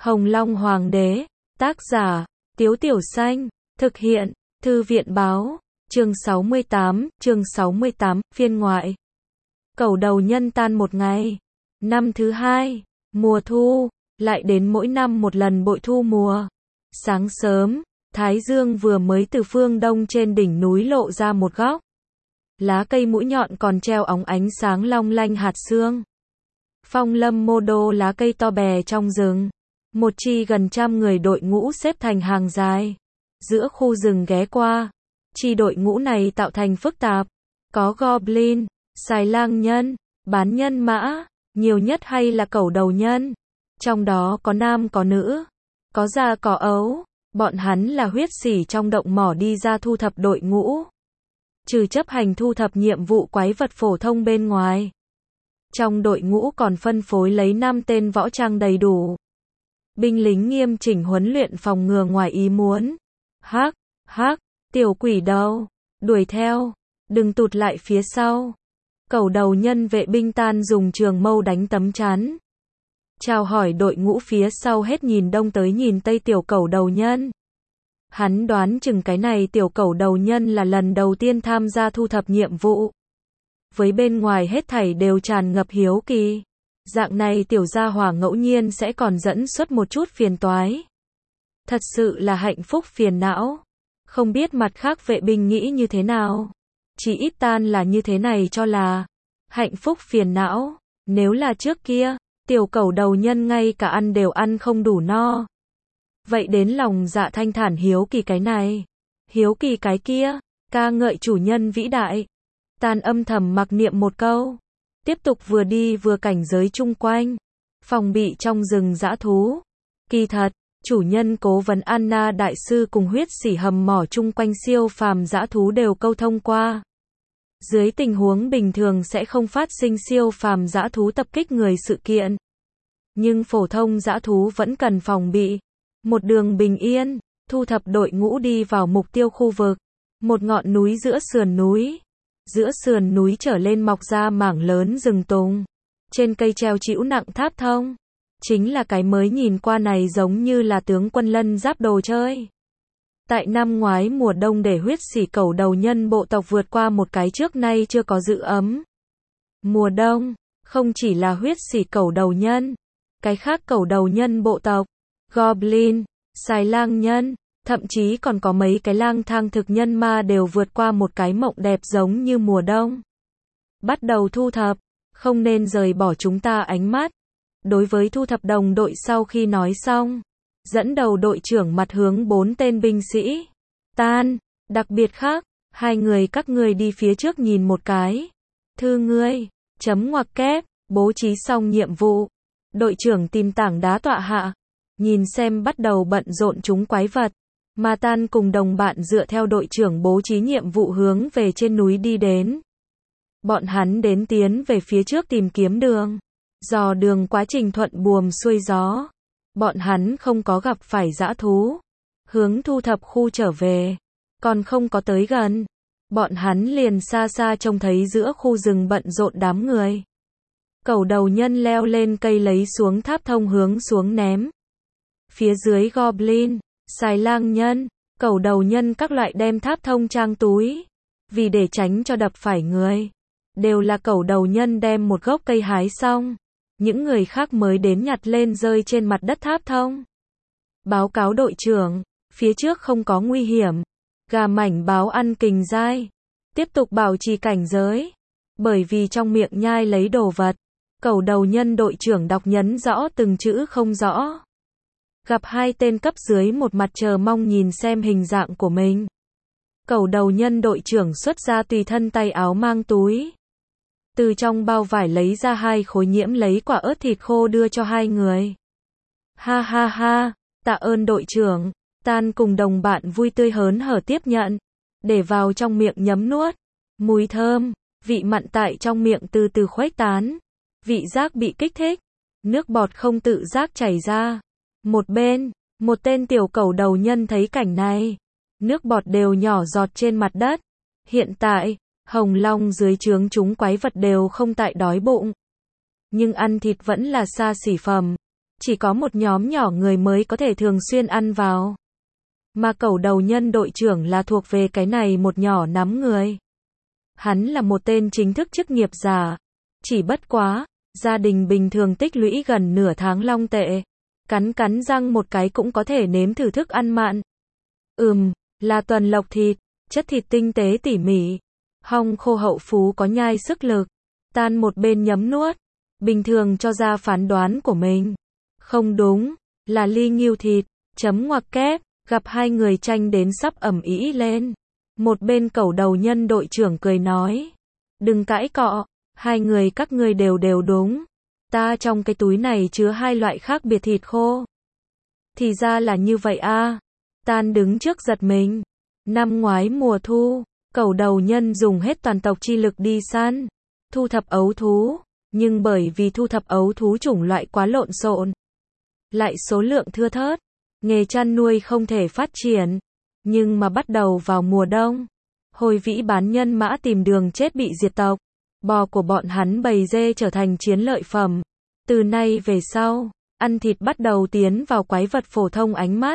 Hồng Long Hoàng đế, tác giả, Tiếu Tiểu Xanh, thực hiện, Thư viện báo, chương 68, phiên ngoại. Cẩu đầu nhân tan một ngày. Năm thứ hai, mùa thu, lại đến mỗi năm một lần bội thu mùa. Sáng sớm, Thái Dương vừa mới từ phương đông trên đỉnh núi lộ ra một góc. Lá cây mũi nhọn còn treo óng ánh sáng long lanh hạt sương. Phong lâm mô đô lá cây to bè trong rừng. Một chi gần 100 người đội ngũ xếp thành hàng dài. Giữa khu rừng ghé qua. Chi đội ngũ này tạo thành phức tạp. Có goblin, xài lang nhân, bán nhân mã, nhiều nhất hay là cẩu đầu nhân. Trong đó có nam có nữ, có già có ấu. Bọn hắn là huyết sỉ trong động mỏ đi ra thu thập đội ngũ. Trừ chấp hành thu thập nhiệm vụ quái vật phổ thông bên ngoài. Trong đội ngũ còn phân phối lấy 5 tên võ trang đầy đủ. Binh lính nghiêm chỉnh huấn luyện phòng ngừa ngoài ý muốn. Hắc, tiểu quỷ đâu, đuổi theo, đừng tụt lại phía sau. Cẩu đầu nhân vệ binh tan dùng trường mâu đánh tấm chắn. Chào hỏi đội ngũ phía sau hết nhìn đông tới nhìn tây tiểu cẩu đầu nhân. Hắn đoán chừng cái này tiểu cẩu đầu nhân là lần đầu tiên tham gia thu thập nhiệm vụ. Với bên ngoài hết thảy đều tràn ngập hiếu kỳ. Dạng này tiểu gia hỏa ngẫu nhiên sẽ còn dẫn xuất một chút phiền toái. Thật sự là hạnh phúc phiền não. Không biết mặt khác vệ binh nghĩ như thế nào. Chỉ ít tan là như thế này cho là hạnh phúc phiền não. Nếu là trước kia, tiểu cẩu đầu nhân ngay cả ăn đều ăn không đủ no. Vậy đến lòng dạ thanh thản hiếu kỳ cái này, hiếu kỳ cái kia, ca ngợi chủ nhân vĩ đại. Tan âm thầm mặc niệm một câu. Tiếp tục vừa đi vừa cảnh giới chung quanh. Phòng bị trong rừng dã thú. Kỳ thật, chủ nhân cố vấn Anna đại sư cùng huyết sỉ hầm mỏ chung quanh siêu phàm dã thú đều câu thông qua. Dưới tình huống bình thường sẽ không phát sinh siêu phàm dã thú tập kích người sự kiện. Nhưng phổ thông dã thú vẫn cần phòng bị. Một đường bình yên, thu thập đội ngũ đi vào mục tiêu khu vực. Một ngọn núi giữa sườn núi. Giữa sườn núi trở lên mọc ra mảng lớn rừng tùng. Trên cây treo trĩu nặng tháp thông. Chính là cái mới nhìn qua này giống như là tướng quân lân giáp đồ chơi. Tại năm ngoái mùa đông để huyết sỉ cẩu đầu nhân bộ tộc vượt qua một cái trước nay chưa có giữ ấm. Mùa đông, không chỉ là huyết sỉ cẩu đầu nhân. Cái khác cẩu đầu nhân bộ tộc, goblin, xài lang nhân. Thậm chí còn có mấy cái lang thang thực nhân ma đều vượt qua một cái mộng đẹp giống như mùa đông. Bắt đầu thu thập, không nên rời bỏ chúng ta ánh mắt. Đối với thu thập đồng đội sau khi nói xong, dẫn đầu đội trưởng mặt hướng 4 tên binh sĩ. Tan, đặc biệt khác, 2 người các ngươi đi phía trước nhìn một cái. Thư ngươi, chấm ngoặc kép, bố trí xong nhiệm vụ. Đội trưởng tìm tảng đá tọa hạ, nhìn xem bắt đầu bận rộn chúng quái vật. Mà Tan cùng đồng bạn dựa theo đội trưởng bố trí nhiệm vụ hướng về trên núi đi đến. Bọn hắn đến tiến về phía trước tìm kiếm đường. Dò đường quá trình thuận buồm xuôi gió. Bọn hắn không có gặp phải dã thú. Hướng thu thập khu trở về. Còn không có tới gần. Bọn hắn liền xa xa trông thấy giữa khu rừng bận rộn đám người. Cẩu đầu nhân leo lên cây lấy xuống tháp thông hướng xuống ném. Phía dưới goblin, xài lang nhân, cẩu đầu nhân các loại đem tháp thông trang túi. Vì để tránh cho đập phải người. Đều là cẩu đầu nhân đem một gốc cây hái xong. Những người khác mới đến nhặt lên rơi trên mặt đất tháp thông. Báo cáo đội trưởng, phía trước không có nguy hiểm. Gà mảnh báo ăn kình dai. Tiếp tục bảo trì cảnh giới. Bởi vì trong miệng nhai lấy đồ vật. Cẩu đầu nhân đội trưởng đọc nhấn rõ từng chữ không rõ. Gặp 2 tên cấp dưới một mặt chờ mong nhìn xem hình dạng của mình. Cẩu đầu nhân đội trưởng xuất ra tùy thân tay áo mang túi. Từ trong bao vải lấy ra 2 khối nhiễm lấy quả ớt thịt khô đưa cho 2 người. Ha, tạ ơn đội trưởng. Tan cùng đồng bạn vui tươi hớn hở tiếp nhận. Để vào trong miệng nhấm nuốt. Mùi thơm, vị mặn tại trong miệng từ từ khuếch tán. Vị giác bị kích thích. Nước bọt không tự giác chảy ra. Một bên, một tên tiểu cẩu đầu nhân thấy cảnh này. Nước bọt đều nhỏ giọt trên mặt đất. Hiện tại, Hồng Long dưới trướng chúng quái vật đều không tại đói bụng. Nhưng ăn thịt vẫn là xa xỉ phẩm. chỉ có một nhóm nhỏ người mới có thể thường xuyên ăn vào. Mà Cẩu Đầu Nhân đội trưởng là thuộc về cái này một nhỏ nắm người. Hắn là một tên chính thức chức nghiệp giả. Chỉ bất quá, gia đình bình thường tích lũy gần nửa tháng long tệ. Cắn cắn răng một cái cũng có thể nếm thử thức ăn mặn. Là tuần lộc thịt, chất thịt tinh tế tỉ mỉ. Hong khô hậu phú có nhai sức lực. Tan một bên nhấm nuốt. Bình thường cho ra phán đoán của mình. Không đúng, là ly ngưu thịt, chấm ngoặc kép, gặp hai người tranh đến sắp ầm ĩ lên. Một bên Cẩu Đầu Nhân đội trưởng cười nói. Đừng cãi cọ, hai người các ngươi đều đúng. Ta trong cái túi này chứa hai loại khác biệt thịt khô. Thì ra là như vậy a. Tan đứng trước giật mình. Năm ngoái mùa thu, Cẩu Đầu Nhân dùng hết toàn tộc chi lực đi săn, thu thập ấu thú, nhưng bởi vì thu thập ấu thú chủng loại quá lộn xộn, lại số lượng thưa thớt, nghề chăn nuôi không thể phát triển. Nhưng mà bắt đầu vào mùa đông, Hồi Vĩ bán nhân mã tìm đường chết bị diệt tộc, bò của bọn hắn bầy dê trở thành chiến lợi phẩm. Từ nay về sau, ăn thịt bắt đầu tiến vào quái vật phổ thông ánh mắt.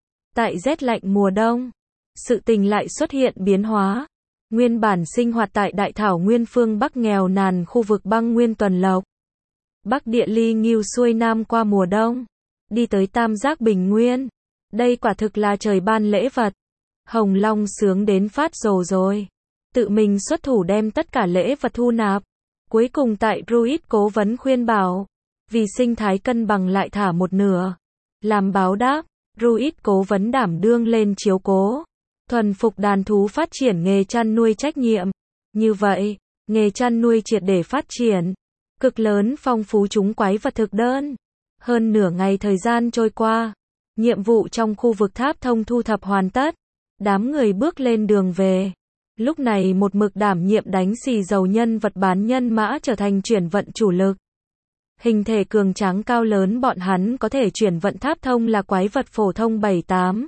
Tại rét lạnh mùa đông, sự tình lại xuất hiện biến hóa. Nguyên bản sinh hoạt tại Đại Thảo Nguyên phương Bắc nghèo nàn khu vực băng nguyên tuần lộc. Bắc địa ly ngưu xuôi nam qua mùa đông, đi tới Tam Giác Bình Nguyên. Đây quả thực là trời ban lễ vật. Hồng Long sướng đến phát rồ rồi. Tự mình xuất thủ đem tất cả lễ vật thu nạp. Cuối cùng tại Druid cố vấn khuyên bảo, vì sinh thái cân bằng lại thả một nửa. Làm báo đáp, Druid cố vấn đảm đương lên chiếu cố, thuần phục đàn thú phát triển nghề chăn nuôi trách nhiệm. Như vậy, nghề chăn nuôi triệt để phát triển, cực lớn phong phú chúng quái vật thực đơn. Hơn nửa ngày thời gian trôi qua, nhiệm vụ trong khu vực tháp thông thu thập hoàn tất. Đám người bước lên đường về. Lúc này một mực đảm nhiệm đánh xì dầu nhân vật bán nhân mã trở thành chuyển vận chủ lực. Hình thể cường tráng cao lớn bọn hắn có thể chuyển vận tháp thông là quái vật phổ thông 7-8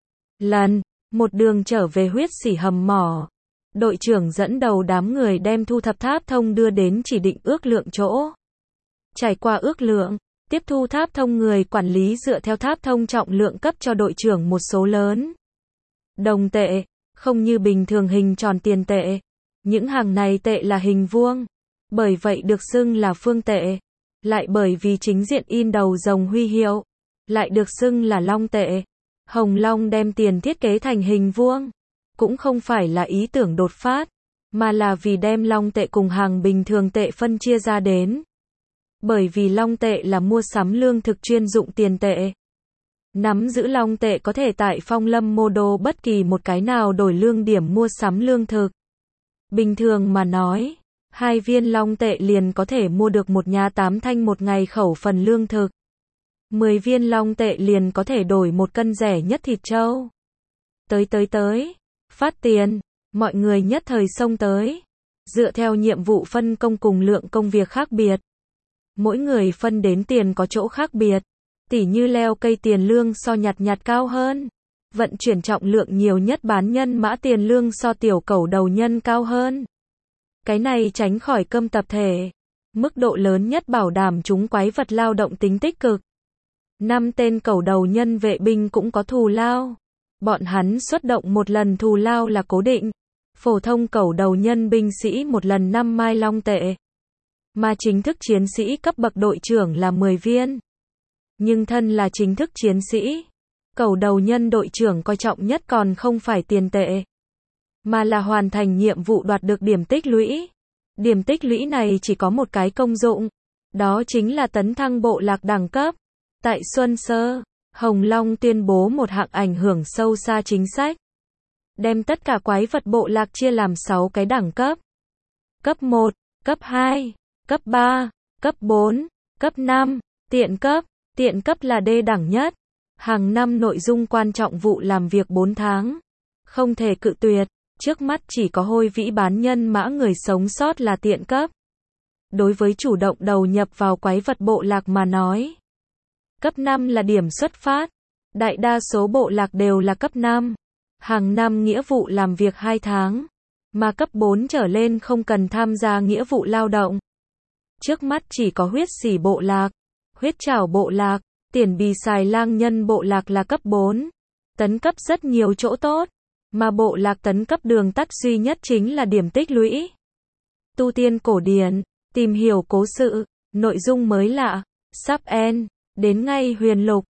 lần. Một đường trở về huyết sỉ hầm mỏ. Đội trưởng dẫn đầu đám người đem thu thập tháp thông đưa đến chỉ định ước lượng chỗ. Trải qua ước lượng, tiếp thu tháp thông người quản lý dựa theo tháp thông trọng lượng cấp cho đội trưởng một số lớn đồng tệ, không như bình thường hình tròn tiền tệ. Những hàng này tệ là hình vuông, bởi vậy được xưng là phương tệ. Lại bởi vì chính diện in đầu rồng huy hiệu, lại được xưng là long tệ. Hồng Long đem tiền thiết kế thành hình vuông, cũng không phải là ý tưởng đột phát, mà là vì đem long tệ cùng hàng bình thường tệ phân chia ra đến. Bởi vì long tệ là mua sắm lương thực chuyên dụng tiền tệ. Nắm giữ long tệ có thể tại Phong Lâm Mô Đô bất kỳ một cái nào đổi lương điểm mua sắm lương thực. Bình thường mà nói, 2 viên long tệ liền có thể mua được một nhà 8 thanh một ngày khẩu phần lương thực. 10 viên long tệ liền có thể đổi một cân rẻ nhất thịt trâu. Tới, phát tiền, mọi người nhất thời xông tới. Dựa theo nhiệm vụ phân công cùng lượng công việc khác biệt. Mỗi người phân đến tiền có chỗ khác biệt. Tỉ như leo cây tiền lương so nhặt cao hơn. Vận chuyển trọng lượng nhiều nhất bán nhân mã tiền lương so tiểu Cẩu Đầu Nhân cao hơn. Cái này tránh khỏi cơm tập thể. Mức độ lớn nhất bảo đảm chúng quái vật lao động tính tích cực. 5 tên Cẩu Đầu Nhân vệ binh cũng có thù lao. Bọn hắn xuất động một lần thù lao là cố định. Phổ thông Cẩu Đầu Nhân binh sĩ một lần 5 mai long tệ. Mà chính thức chiến sĩ cấp bậc đội trưởng là 10 viên. Nhưng thân là chính thức chiến sĩ, Cẩu Đầu Nhân đội trưởng coi trọng nhất còn không phải tiền tệ, mà là hoàn thành nhiệm vụ đoạt được điểm tích lũy. Điểm tích lũy này chỉ có một cái công dụng, đó chính là tấn thăng bộ lạc đẳng cấp. Tại Xuân Sơ, Hồng Long tuyên bố một hạng ảnh hưởng sâu xa chính sách. Đem tất cả quái vật bộ lạc chia làm 6 cái đẳng cấp. Cấp 1, cấp 2, cấp 3, cấp 4, cấp 5, tiện cấp. Tiện cấp là D đẳng nhất. Hàng năm nội dung quan trọng vụ làm việc 4 tháng. Không thể cự tuyệt. Trước mắt chỉ có Hồi Vĩ bán nhân mã người sống sót là tiện cấp. Đối với chủ động đầu nhập vào quái vật bộ lạc mà nói, cấp 5 là điểm xuất phát. Đại đa số bộ lạc đều là cấp 5. Hàng năm nghĩa vụ làm việc 2 tháng. Mà cấp 4 trở lên không cần tham gia nghĩa vụ lao động. Trước mắt chỉ có huyết sỉ bộ lạc. Huyết trảo bộ lạc, tiền bì xài lang nhân bộ lạc là cấp 4. Tấn cấp rất nhiều chỗ tốt, mà bộ lạc tấn cấp đường tắt duy nhất chính là điểm tích lũy. Tu tiên cổ điển, tìm hiểu cố sự, nội dung mới lạ, sub end, đến ngay huyền lục,